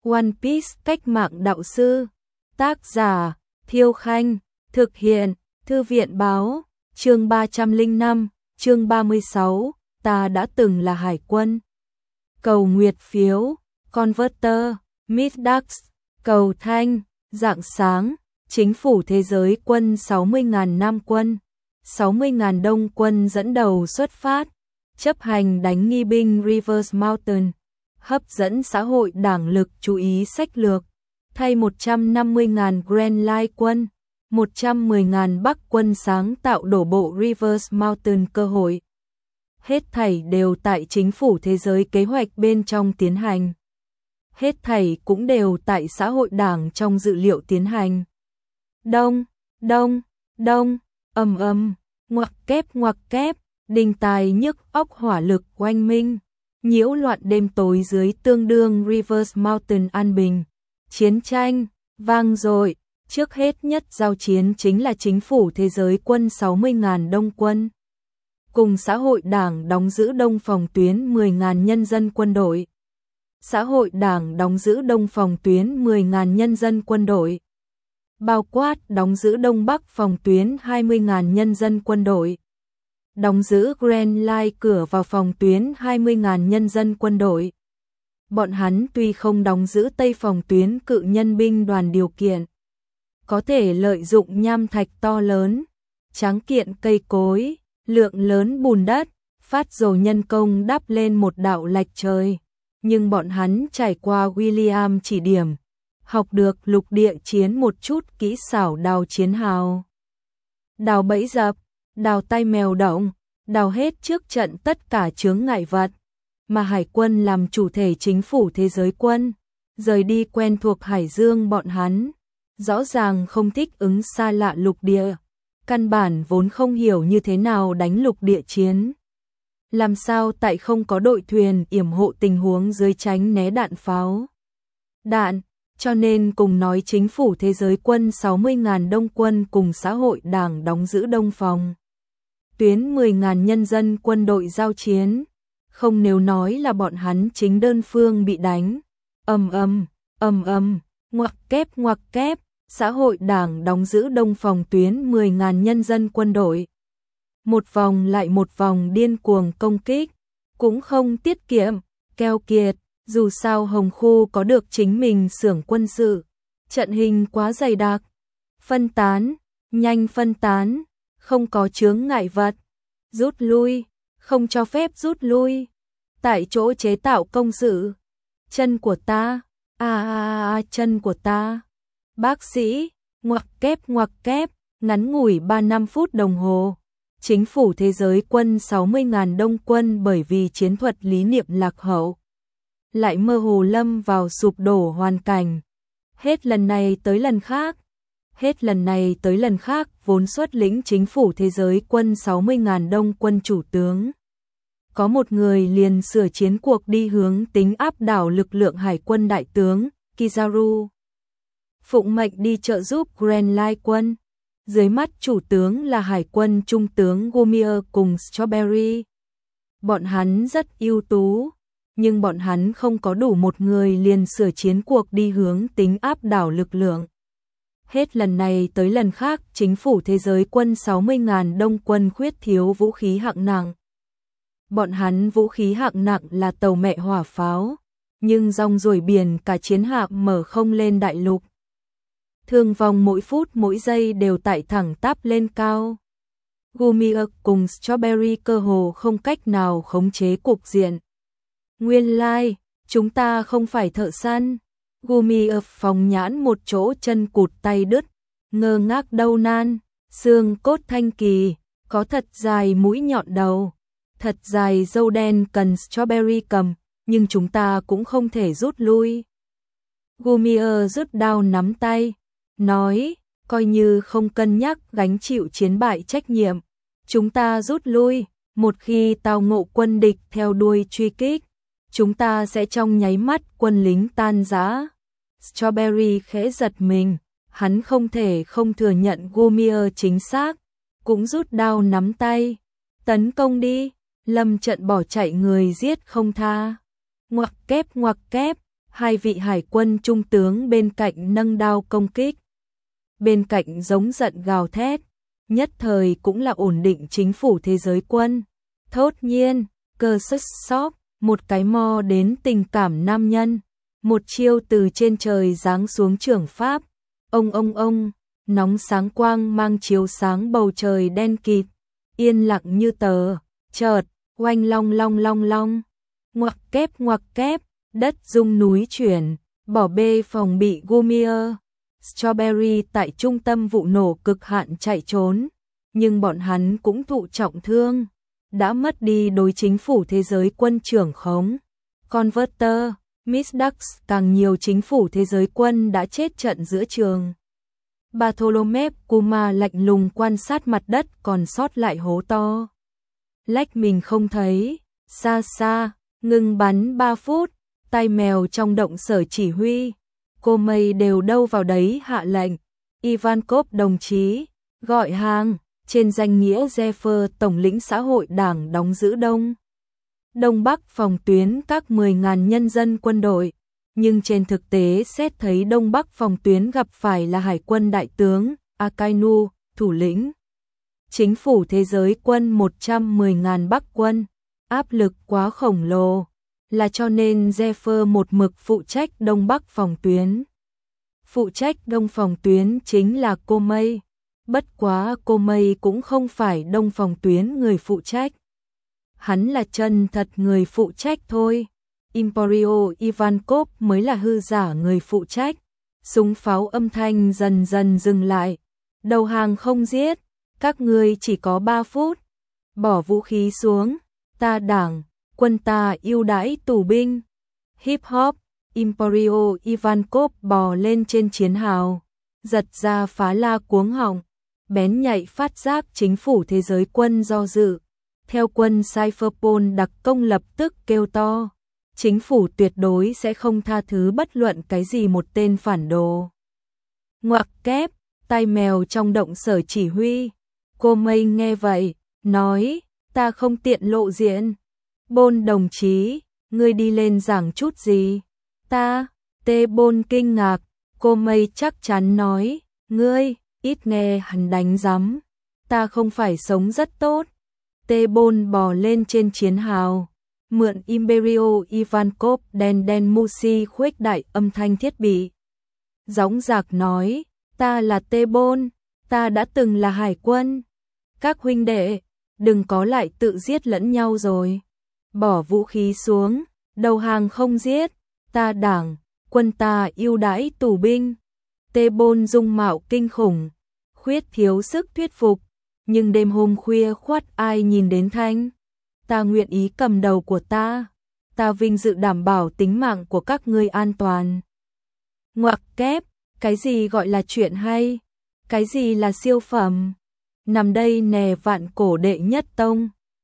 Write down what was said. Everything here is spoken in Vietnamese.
One Piece cách mạng đạo sư. Tác giả Thiêu Khanh. Thực hiện Thư viện Báo. Chương 305, chương 36, ta đã từng là hải quân. Cầu nguyệt phiếu, Converter, Middax, cầu thanh, rạng sáng, chính phủ thế giới quân 60.000 Nam quân, 60.000 Đông quân dẫn đầu xuất phát, chấp hành đánh nghi binh Rivers Mountain, hấp dẫn xã hội đảng lực chú ý sách lược, thay 150.000 Grand Line quân, 110.000 Bắc quân sáng tạo đổ bộ Rivers Mountain cơ hội. Hết thảy đều tại chính phủ thế giới kế hoạch bên trong tiến hành. Hết thảy cũng đều tại xã hội đảng trong dự liệu tiến hành. Đông, đông, đông, ngoặc kép, đình tài nhức óc hỏa lực oanh minh, nhiễu loạn đêm tối dưới tương đương Rivers Mountain an bình. Chiến tranh, vang dội, trước hết nhất giao chiến chính là chính phủ thế giới quân 60.000 Đông quân. Cùng xã hội đảng đóng giữ đông phòng tuyến 10.000 nhân dân quân đội. Xã hội đảng đóng giữ đông phòng tuyến 10.000 nhân dân quân đội. Bao quát đóng giữ đông bắc phòng tuyến 20.000 nhân dân quân đội. Đóng giữ Grand Line cửa vào phòng tuyến 20.000 nhân dân quân đội. Bọn hắn tuy không đóng giữ tây phòng tuyến cự nhân binh đoàn điều kiện, có thể lợi dụng nham thạch to lớn, tráng kiện cây cối, lượng lớn bùn đất, phát dồ nhân công đắp lên một đạo lạch trời. Nhưng bọn hắn trải qua William chỉ điểm, học được lục địa chiến một chút kỹ xảo đào chiến hào. Đào bẫy dập, đào tay mèo động, đào hết trước trận tất cả chướng ngại vật. Mà hải quân làm chủ thể chính phủ thế giới quân, rời đi quen thuộc hải dương bọn hắn. Rõ ràng không thích ứng xa lạ lục địa, căn bản vốn không hiểu như thế nào đánh lục địa chiến. Làm sao tại không có đội thuyền yểm hộ tình huống dưới tránh né đạn pháo. Đạn, cho nên cùng nói chính phủ thế giới quân 60.000 Đông quân cùng xã hội đảng đóng giữ đông phòng. Tuyến 10.000 nhân dân quân đội giao chiến, không nếu nói là bọn hắn chính đơn phương bị đánh. Ngoặc kép, xã hội đảng đóng giữ đông phòng tuyến 10.000 nhân dân quân đội. Một vòng lại một vòng điên cuồng công kích, cũng không tiết kiệm, keo kiệt, dù sao Hồng Khu có được chính mình xưởng quân sự, trận hình quá dày đặc. Phân tán, nhanh phân tán, không có chướng ngại vật, rút lui, không cho phép rút lui. Tại chỗ chế tạo công sự, chân của ta, chân của ta. Bác sĩ, ngoặc kép, ngắn ngủi 3-5 phút đồng hồ. Chính phủ thế giới quân 60.000 Đông quân bởi vì chiến thuật lý niệm lạc hậu, lại mơ hồ lâm vào sụp đổ hoàn cảnh. Hết lần này tới lần khác, vốn xuất lĩnh chính phủ thế giới quân 60.000 Đông quân chủ tướng. Có một người liền sửa chiến cuộc đi hướng tính áp đảo lực lượng hải quân đại tướng Kizaru. Phụng mệnh đi trợ giúp Grand Line quân. Dưới mắt chủ tướng là hải quân trung tướng Gumier cùng Strawberry. Bọn hắn rất ưu tú, nhưng bọn hắn không có đủ một người liền sửa chiến cuộc đi hướng tính áp đảo lực lượng. Hết lần này tới lần khác, chính phủ thế giới quân 60.000 Đông quân khuyết thiếu vũ khí hạng nặng. Bọn hắn vũ khí hạng nặng là tàu mẹ hỏa pháo, nhưng rong ruổi biển cả chiến hạm mở không lên đại lục. Thương vong mỗi phút mỗi giây đều tại thẳng tắp lên cao. Gumier cùng Strawberry cơ hồ không cách nào khống chế cục diện. Nguyên lai, chúng ta không phải thợ săn. Gumier phóng nhãn một chỗ chân cụt tay đứt, ngơ ngác đau nan, xương cốt thanh kỳ, có thật dài mũi nhọn đầu, thật dài râu đen cần Strawberry cầm, nhưng chúng ta cũng không thể rút lui. Gumier rút đao nắm tay, nói, coi như không cân nhắc gánh chịu chiến bại trách nhiệm, chúng ta rút lui, một khi tao ngộ quân địch theo đuôi truy kích, chúng ta sẽ trong nháy mắt quân lính tan rã. Strawberry khẽ giật mình, hắn không thể không thừa nhận Gumier chính xác, cũng rút đao nắm tay, tấn công đi, lâm trận bỏ chạy người giết không tha. Ngoặc kép, Hai vị hải quân trung tướng bên cạnh nâng đao công kích. Bên cạnh giống giận gào thét, nhất thời cũng là ổn định chính phủ thế giới quân. Thốt nhiên, cơ xuất sóc, một cái mò đến tình cảm nam nhân. Một chiêu từ trên trời giáng xuống trưởng pháp. Ông, nóng sáng quang mang chiếu sáng bầu trời đen kịt, yên lặng như tờ, chợt, oanh long. Ngoặc kép, đất rung núi chuyển, bỏ bê phòng bị Gumier. Strawberry tại trung tâm vụ nổ cực hạn chạy trốn, nhưng bọn hắn cũng thụ trọng thương, đã mất đi đối chính phủ thế giới quân trưởng khống. Converter, Miss Ducks, càng nhiều chính phủ thế giới quân đã chết trận giữa trường. Bartholomew Kuma lạnh lùng quan sát mặt đất còn sót lại hố to. Lách mình không thấy, xa, ngừng bắn 3 phút, tai mèo trong động sở chỉ huy. Cô mây đều đâu vào đấy hạ lệnh. Ivankov đồng chí, gọi hàng, trên danh nghĩa Zephyr tổng lĩnh xã hội đảng đóng giữ Đông Bắc phòng tuyến các 10.000 nhân dân quân đội, nhưng trên thực tế xét thấy Đông Bắc phòng tuyến gặp phải là Hải quân đại tướng Akainu, thủ lĩnh. Chính phủ thế giới quân 110.000 Bắc quân, áp lực quá khổng lồ, là cho nên Zephyr một mực phụ trách Đông Bắc phòng tuyến. Phụ trách Đông phòng tuyến chính là cô Mây, bất quá cô Mây cũng không phải Đông phòng tuyến người phụ trách. Hắn là chân thật người phụ trách thôi. Emporio Ivankov mới là hư giả người phụ trách. Súng pháo âm thanh dần dần dừng lại. Đầu hàng không giết, các ngươi chỉ có 3 phút. Bỏ vũ khí xuống, ta đảng, quân ta ưu đãi tù binh. Hip hop, Emporio Ivankov bò lên trên chiến hào, giật ra phá la cuống họng, bén nhạy phát giác chính phủ thế giới quân do dự. Theo quân Cypherpol đặc công lập tức kêu to, chính phủ tuyệt đối sẽ không tha thứ bất luận cái gì một tên phản đồ. Ngoặc kép, tai mèo trong động sở chỉ huy. Cô Mây nghe vậy, nói, ta không tiện lộ diện. Bôn đồng chí, ngươi đi lên giảng chút gì? Ta, Tê Bôn kinh ngạc, cô Mây chắc chắn nói, ngươi, ít nghe hắn đánh rắm. Ta không phải sống rất tốt. Tê Bôn bò lên trên chiến hào, mượn Imperio Ivankov đen Musi khuếch đại âm thanh thiết bị. Dõng dạc nói, ta là Tê Bôn, ta đã từng là hải quân. Các huynh đệ, đừng có lại tự giết lẫn nhau rồi. Bỏ vũ khí xuống, đầu hàng không giết, ta đảng, quân ta ưu đãi tù binh. Tê Bôn dung mạo kinh khủng, khuyết thiếu sức thuyết phục. Nhưng đêm hôm khuya khoắt ai nhìn đến thanh. Ta nguyện ý cầm đầu của ta. Ta vinh dự đảm bảo tính mạng của các ngươi an toàn. Ngoặc kép, cái gì gọi là chuyện hay? Cái gì là siêu phẩm? Nằm đây nè vạn cổ đệ nhất tông.